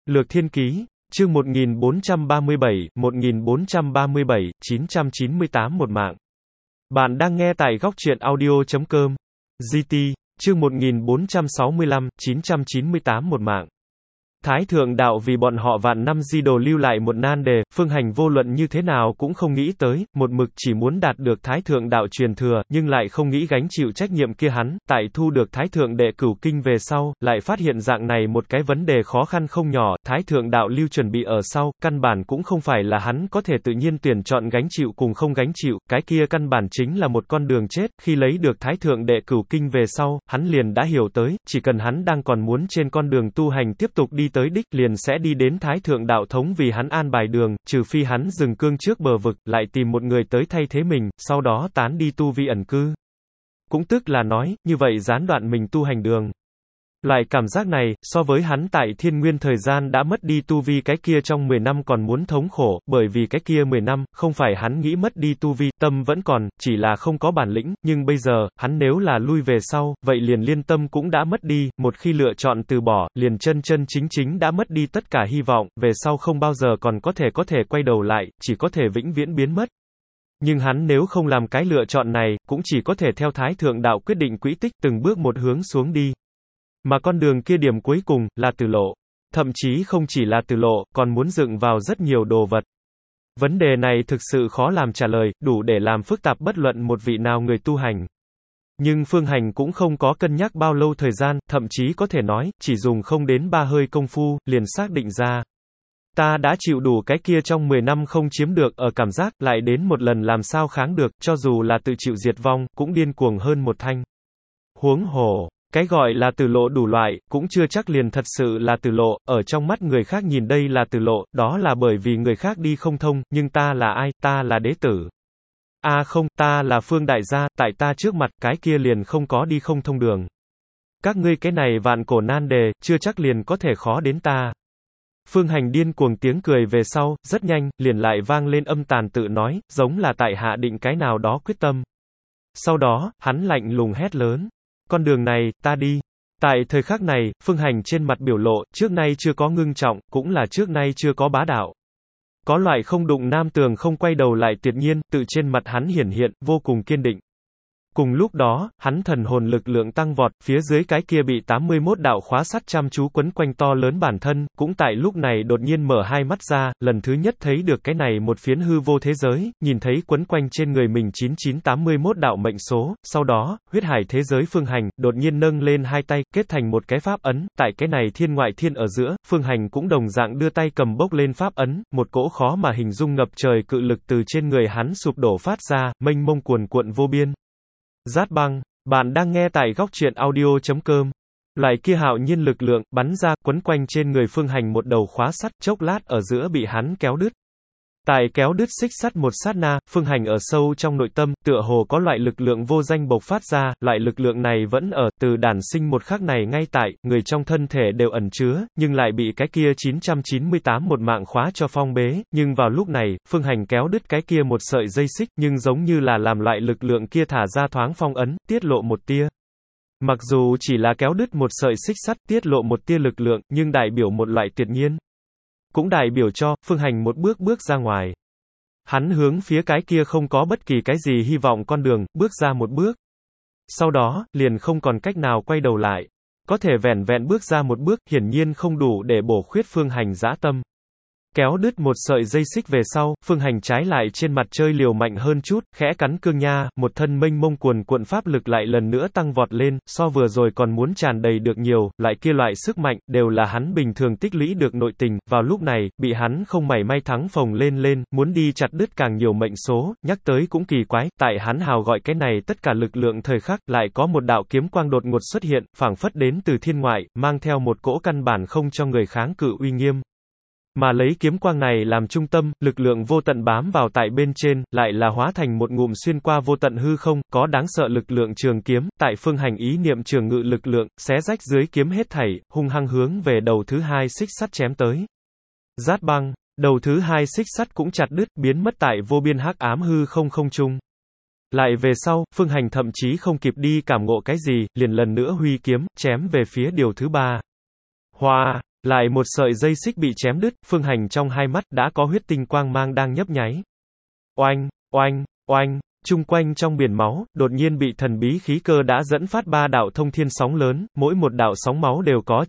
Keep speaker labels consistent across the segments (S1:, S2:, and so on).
S1: Lược Thiên Ký, chương 1437, 998 một mạng. Bạn đang nghe tại góc truyện audio.com. GT, chương 1465, 998 một mạng. Thái Thượng Đạo vì bọn họ vạn năm di đồ lưu lại một nan đề, Phương Hành vô luận như thế nào cũng không nghĩ tới, một mực chỉ muốn đạt được Thái Thượng Đạo truyền thừa, nhưng lại không nghĩ gánh chịu trách nhiệm kia hắn, tại thu được Thái Thượng Đệ Cửu Kinh về sau, lại phát hiện dạng này một cái vấn đề khó khăn không nhỏ, Thái Thượng Đạo lưu chuẩn bị ở sau, căn bản cũng không phải là hắn có thể tự nhiên tuyển chọn gánh chịu cùng không gánh chịu, cái kia căn bản chính là một con đường chết, khi lấy được Thái Thượng Đệ Cửu Kinh về sau, hắn liền đã hiểu tới, chỉ cần hắn đang còn muốn trên con đường tu hành tiếp tục đi tới đích, liền sẽ đi đến Thái Thượng Đạo thống vì hắn an bài đường, trừ phi hắn dừng cương trước bờ vực, lại tìm một người tới thay thế mình, sau đó tán đi tu vi ẩn cư. Cũng tức là nói, như vậy gián đoạn mình tu hành đường. Loại cảm giác này, so với hắn tại thiên nguyên thời gian đã mất đi tu vi cái kia trong 10 năm còn muốn thống khổ, bởi vì cái kia 10 năm, không phải hắn nghĩ mất đi tu vi, tâm vẫn còn, chỉ là không có bản lĩnh, nhưng bây giờ, hắn nếu là lui về sau, vậy liền liên tâm cũng đã mất đi, một khi lựa chọn từ bỏ, liền chân chân chính chính đã mất đi tất cả hy vọng, về sau không bao giờ còn có thể quay đầu lại, chỉ có thể vĩnh viễn biến mất. Nhưng hắn nếu không làm cái lựa chọn này, cũng chỉ có thể theo Thái Thượng Đạo quyết định quỹ tích từng bước một hướng xuống đi. Mà con đường kia điểm cuối cùng, là tử lộ. Thậm chí không chỉ là tử lộ, còn muốn dựng vào rất nhiều đồ vật. Vấn đề này thực sự khó làm trả lời, đủ để làm phức tạp bất luận một vị nào người tu hành. Nhưng Phương Hành cũng không có cân nhắc bao lâu thời gian, thậm chí có thể nói, chỉ dùng không đến 3 hơi công phu, liền xác định ra. Ta đã chịu đủ cái kia trong 10 năm không chiếm được ở cảm giác, lại đến một lần làm sao kháng được, cho dù là tự chịu diệt vong, cũng điên cuồng hơn một thanh. Huống hồ. Cái gọi là tử lộ đủ loại, cũng chưa chắc liền thật sự là tử lộ, ở trong mắt người khác nhìn đây là tử lộ, đó là bởi vì người khác đi không thông, nhưng ta là ai, ta là đế tử. Không, ta là Phương Đại gia, tại ta trước mặt, cái kia liền không có đi không thông đường. Các ngươi cái này vạn cổ nan đề, chưa chắc liền có thể khó đến ta. Phương Hành điên cuồng tiếng cười về sau, rất nhanh, liền lại vang lên âm tàn tự nói, giống là tại hạ định cái nào đó quyết tâm. Sau đó, hắn lạnh lùng hét lớn. Con đường này, ta đi. Tại thời khắc này, Phương Hành trên mặt biểu lộ, trước nay chưa có ngưng trọng, cũng là trước nay chưa có bá đạo. Có loại không đụng nam tường không quay đầu lại tuyệt nhiên, tự trên mặt hắn hiển hiện, vô cùng kiên định. Cùng lúc đó, hắn thần hồn lực lượng tăng vọt, phía dưới cái kia bị 81 đạo khóa sắt chăm chú quấn quanh to lớn bản thân, cũng tại lúc này đột nhiên mở hai mắt ra, lần thứ nhất thấy được cái này một phiến hư vô thế giới, nhìn thấy quấn quanh trên người mình 9981 đạo mệnh số, sau đó, huyết hải thế giới Phương Hành, đột nhiên nâng lên hai tay, kết thành một cái pháp ấn, tại cái này thiên ngoại thiên ở giữa, Phương Hành cũng đồng dạng đưa tay cầm bốc lên pháp ấn, một cỗ khó mà hình dung ngập trời cự lực từ trên người hắn sụp đổ phát ra, mênh mông cuồn cuộn vô biên. Rát băng, bạn đang nghe tại góc truyện audio.com. Loại kia hạo nhiên lực lượng, bắn ra, quấn quanh trên người Phương Hành một đầu khóa sắt, chốc lát ở giữa bị hắn kéo đứt. Tại kéo đứt xích sắt một sát na, Phương Hành ở sâu trong nội tâm, tựa hồ có loại lực lượng vô danh bộc phát ra, loại lực lượng này vẫn ở, từ đản sinh một khắc này ngay tại, người trong thân thể đều ẩn chứa, nhưng lại bị cái kia 998 một mạng khóa cho phong bế, nhưng vào lúc này, Phương Hành kéo đứt cái kia một sợi dây xích, nhưng giống như là làm loại lực lượng kia thả ra thoáng phong ấn, tiết lộ một tia. Mặc dù chỉ là kéo đứt một sợi xích sắt, tiết lộ một tia lực lượng, nhưng đại biểu một loại tuyệt nhiên. Cũng đại biểu cho, Phương Hành một bước ra ngoài. Hắn hướng phía cái kia không có bất kỳ cái gì hy vọng con đường, bước ra một bước. Sau đó, liền không còn cách nào quay đầu lại. Có thể vẻn vẹn bước ra một bước, hiển nhiên không đủ để bổ khuyết Phương Hành dã tâm. Kéo đứt một sợi dây xích về sau, Phương Hành trái lại trên mặt chơi liều mạnh hơn chút, khẽ cắn cương nha, một thân mênh mông cuồn cuộn pháp lực lại lần nữa tăng vọt lên, so vừa rồi còn muốn tràn đầy được nhiều, loại kia loại sức mạnh, đều là hắn bình thường tích lũy được nội tình, vào lúc này, bị hắn không mảy may thắng phồng lên, muốn đi chặt đứt càng nhiều mệnh số, nhắc tới cũng kỳ quái, tại hắn hào gọi cái này tất cả lực lượng thời khắc, lại có một đạo kiếm quang đột ngột xuất hiện, phảng phất đến từ thiên ngoại, mang theo một cỗ căn bản không cho người kháng cự uy nghiêm. Mà lấy kiếm quang này làm trung tâm, lực lượng vô tận bám vào tại bên trên, lại là hóa thành một ngụm xuyên qua vô tận hư không, có đáng sợ lực lượng trường kiếm, tại Phương Hành ý niệm trường ngự lực lượng, xé rách dưới kiếm hết thảy, hung hăng hướng về đầu thứ hai xích sắt chém tới. Rát băng, đầu thứ hai xích sắt cũng chặt đứt, biến mất tại vô biên hắc ám hư không trung. Lại về sau, Phương Hành thậm chí không kịp đi cảm ngộ cái gì, liền lần nữa huy kiếm, chém về phía điều thứ ba. Hoa! Lại một sợi dây xích bị chém đứt, Phương Hành trong hai mắt đã có huyết tinh quang mang đang nhấp nháy. Oanh, oanh, oanh, chung quanh trong biển máu, đột nhiên bị thần bí khí cơ đã dẫn phát ba đạo thông thiên sóng lớn, mỗi một đạo sóng máu đều có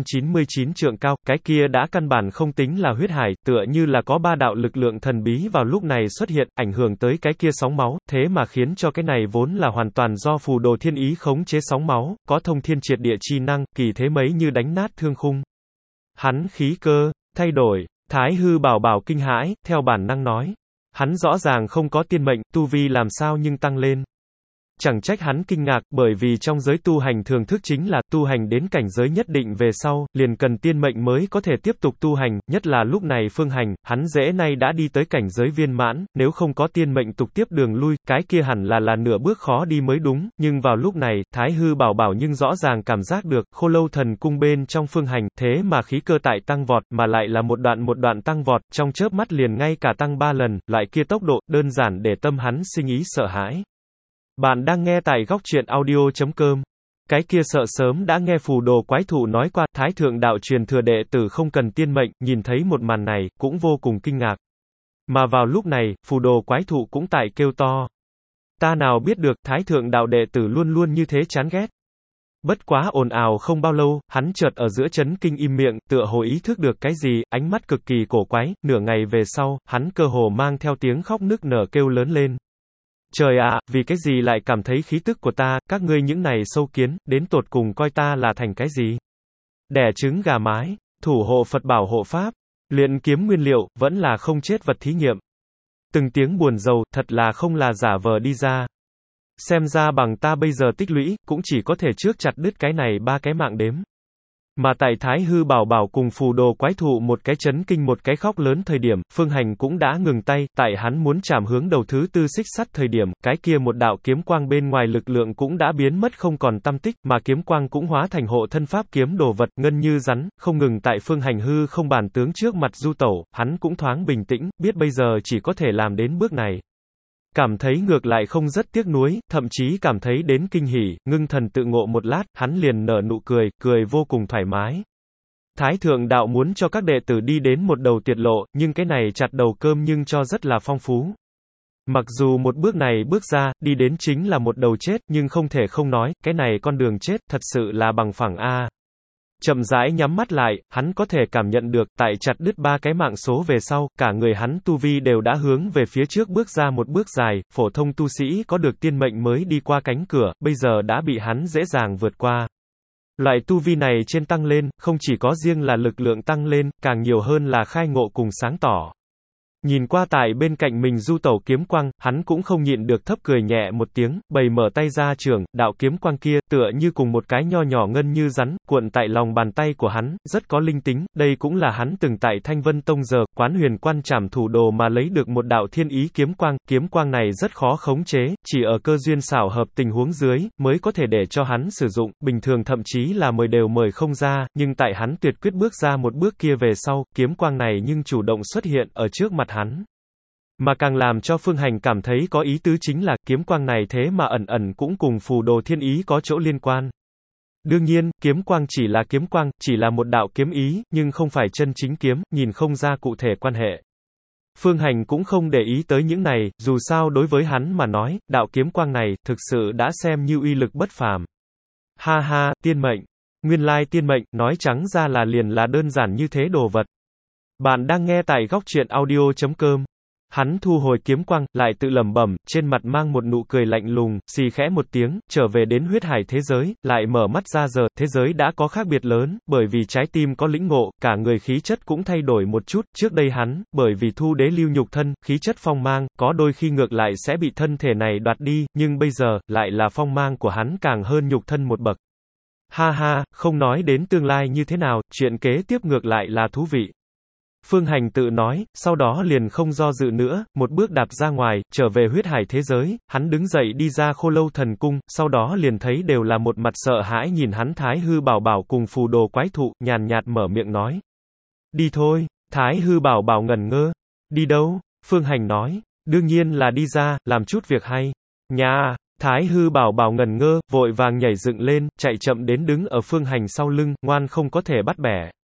S1: 999 trượng cao, cái kia đã căn bản không tính là huyết hải, tựa như là có ba đạo lực lượng thần bí vào lúc này xuất hiện, ảnh hưởng tới cái kia sóng máu, thế mà khiến cho cái này vốn là hoàn toàn do phù đồ thiên ý khống chế sóng máu, có thông thiên triệt địa chi năng, kỳ thế mấy như đánh nát thương khung. Hắn khí cơ, thay đổi, Thái Hư Bảo Bảo kinh hãi, theo bản năng nói. Hắn rõ ràng không có tiên mệnh, tu vi làm sao nhưng tăng lên. Chẳng trách hắn kinh ngạc, bởi vì trong giới tu hành thường thức chính là, tu hành đến cảnh giới nhất định về sau, liền cần tiên mệnh mới có thể tiếp tục tu hành, nhất là lúc này Phương Hành, hắn dễ nay đã đi tới cảnh giới viên mãn, nếu không có tiên mệnh tục tiếp đường lui, cái kia hẳn là nửa bước khó đi mới đúng, nhưng vào lúc này, Thái Hư Bảo Bảo nhưng rõ ràng cảm giác được, Khô Lâu Thần Cung bên trong Phương Hành, thế mà khí cơ tại tăng vọt, mà lại là một đoạn tăng vọt, trong chớp mắt liền ngay cả tăng 3 lần, loại kia tốc độ, đơn giản để tâm hắn sinh ý sợ hãi. Bạn đang nghe tại góc truyện audio.com. Cái kia sợ sớm đã nghe phù đồ quái thụ nói qua, Thái Thượng Đạo truyền thừa đệ tử không cần tiên mệnh, nhìn thấy một màn này, cũng vô cùng kinh ngạc. Mà vào lúc này, phù đồ quái thụ cũng tại kêu to. Ta nào biết được, Thái Thượng Đạo đệ tử luôn luôn như thế chán ghét. Bất quá ồn ào không bao lâu, hắn chợt ở giữa chấn kinh im miệng, tựa hồ ý thức được cái gì, ánh mắt cực kỳ cổ quái, nửa ngày về sau, hắn cơ hồ mang theo tiếng khóc nức nở kêu lớn lên. Trời ạ, vì cái gì lại cảm thấy khí tức của ta, các ngươi những này sâu kiến, đến tột cùng coi ta là thành cái gì? Đẻ trứng gà mái, thủ hộ Phật bảo hộ Pháp, luyện kiếm nguyên liệu, vẫn là không chết vật thí nghiệm. Từng tiếng buồn rầu, thật là không là giả vờ đi ra. Xem ra bằng ta bây giờ tích lũy, cũng chỉ có thể trước chặt đứt cái này 3 cái mạng đếm. Mà tại Thái Hư Bảo Bảo cùng phù đồ quái thụ một cái chấn kinh một cái khóc lớn thời điểm, Phương Hành cũng đã ngừng tay, tại hắn muốn chạm hướng đầu thứ tư xích sắt thời điểm, cái kia một đạo kiếm quang bên ngoài lực lượng cũng đã biến mất không còn tăm tích, mà kiếm quang cũng hóa thành hộ thân pháp kiếm đồ vật, ngân như rắn, không ngừng tại Phương Hành hư không bản tướng trước mặt du tẩu, hắn cũng thoáng bình tĩnh, biết bây giờ chỉ có thể làm đến bước này. Cảm thấy ngược lại không rất tiếc nuối, thậm chí cảm thấy đến kinh hỉ, ngưng thần tự ngộ một lát, hắn liền nở nụ cười, cười vô cùng thoải mái. Thái Thượng Đạo muốn cho các đệ tử đi đến một đầu tiệt lộ, nhưng cái này chặt đầu cơm nhưng cho rất là phong phú. Mặc dù một bước này bước ra, đi đến chính là một đầu chết, nhưng không thể không nói, cái này con đường chết, thật sự là bằng phẳng a. Chậm rãi nhắm mắt lại, hắn có thể cảm nhận được, tại chặt đứt 3 cái mạng số về sau, cả người hắn tu vi đều đã hướng về phía trước bước ra một bước dài, phổ thông tu sĩ có được tiên mệnh mới đi qua cánh cửa, bây giờ đã bị hắn dễ dàng vượt qua. Loại tu vi này trên tăng lên, không chỉ có riêng là lực lượng tăng lên, càng nhiều hơn là khai ngộ cùng sáng tỏ. Nhìn qua tại bên cạnh mình du tẩu kiếm quang, hắn cũng không nhịn được thấp cười nhẹ một tiếng, bày mở tay ra trường, đạo kiếm quang kia, tựa như cùng một cái nho nhỏ ngân như rắn, cuộn tại lòng bàn tay của hắn, rất có linh tính, đây cũng là hắn từng tại Thanh Vân Tông giờ, quán huyền quan trảm thủ đồ mà lấy được một đạo thiên ý kiếm quang này rất khó khống chế, chỉ ở cơ duyên xảo hợp tình huống dưới, mới có thể để cho hắn sử dụng, bình thường thậm chí là mời đều mời không ra, nhưng tại hắn tuyệt quyết bước ra một bước kia về sau, kiếm quang này nhưng chủ động xuất hiện, ở trước mặt hắn. Mà càng làm cho Phương Hành cảm thấy có ý tứ chính là, kiếm quang này thế mà ẩn ẩn cũng cùng phù đồ thiên ý có chỗ liên quan. Đương nhiên, kiếm quang, chỉ là một đạo kiếm ý, nhưng không phải chân chính kiếm, nhìn không ra cụ thể quan hệ. Phương Hành cũng không để ý tới những này, dù sao đối với hắn mà nói, đạo kiếm quang này, thực sự đã xem như uy lực bất phàm. Ha ha, tiên mệnh. Nguyên lai tiên mệnh, nói trắng ra là liền là đơn giản như thế đồ vật. Bạn đang nghe tại góc truyện audio.com. Hắn thu hồi kiếm quang, lại tự lẩm bẩm, trên mặt mang một nụ cười lạnh lùng, xì khẽ một tiếng, trở về đến huyết hải thế giới, lại mở mắt ra giờ, thế giới đã có khác biệt lớn, bởi vì trái tim có lĩnh ngộ, cả người khí chất cũng thay đổi một chút, trước đây hắn, bởi vì thu đế lưu nhục thân, khí chất phong mang, có đôi khi ngược lại sẽ bị thân thể này đoạt đi, nhưng bây giờ, lại là phong mang của hắn càng hơn nhục thân một bậc. Ha ha, không nói đến tương lai như thế nào, chuyện kế tiếp ngược lại là thú vị. Phương Hành tự nói, sau đó liền không do dự nữa, một bước đạp ra ngoài, trở về huyết hải thế giới, hắn đứng dậy đi ra Khô Lâu Thần Cung, sau đó liền thấy đều là một mặt sợ hãi nhìn hắn Thái Hư Bảo Bảo cùng phù đồ quái thụ, nhàn nhạt mở miệng nói. Đi thôi, Thái Hư Bảo Bảo ngẩn ngơ. Đi đâu? Phương Hành nói, đương nhiên là đi ra, làm chút việc hay. Nhà, Thái Hư Bảo Bảo ngẩn ngơ, vội vàng nhảy dựng lên, chạy chậm đến đứng ở Phương Hành sau lưng, ngoan không có thể bắt bẻ.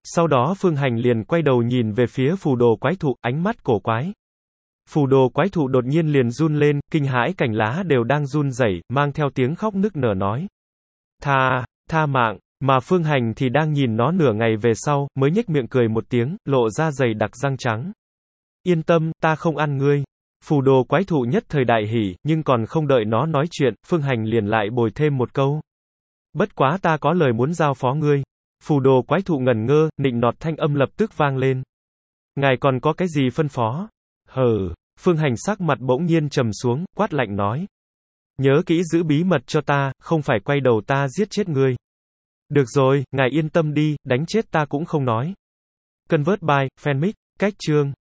S1: Sau đó Phương Hành liền quay đầu nhìn về phía phù đồ quái thụ, ánh mắt cổ quái. Phù đồ quái thụ đột nhiên liền run lên, kinh hãi cành lá đều đang run rẩy, mang theo tiếng khóc nức nở nói. Tha mạng, mà Phương Hành thì đang nhìn nó nửa ngày về sau, mới nhếch miệng cười một tiếng, lộ ra dày đặc răng trắng. Yên tâm, ta không ăn ngươi. Phù đồ quái thụ nhất thời đại hỉ, nhưng còn không đợi nó nói chuyện, Phương Hành liền lại bồi thêm một câu. Bất quá ta có lời muốn giao phó ngươi. Phù đồ quái thụ ngẩn ngơ, nịnh nọt thanh âm lập tức vang lên. Ngài còn có cái gì phân phó? Phương Hành sắc mặt bỗng nhiên trầm xuống, quát lạnh nói. Nhớ kỹ giữ bí mật cho ta, không phải quay đầu ta giết chết ngươi. Được rồi, ngài yên tâm đi, đánh chết ta cũng không nói. Convert by, fanmic, cách chương.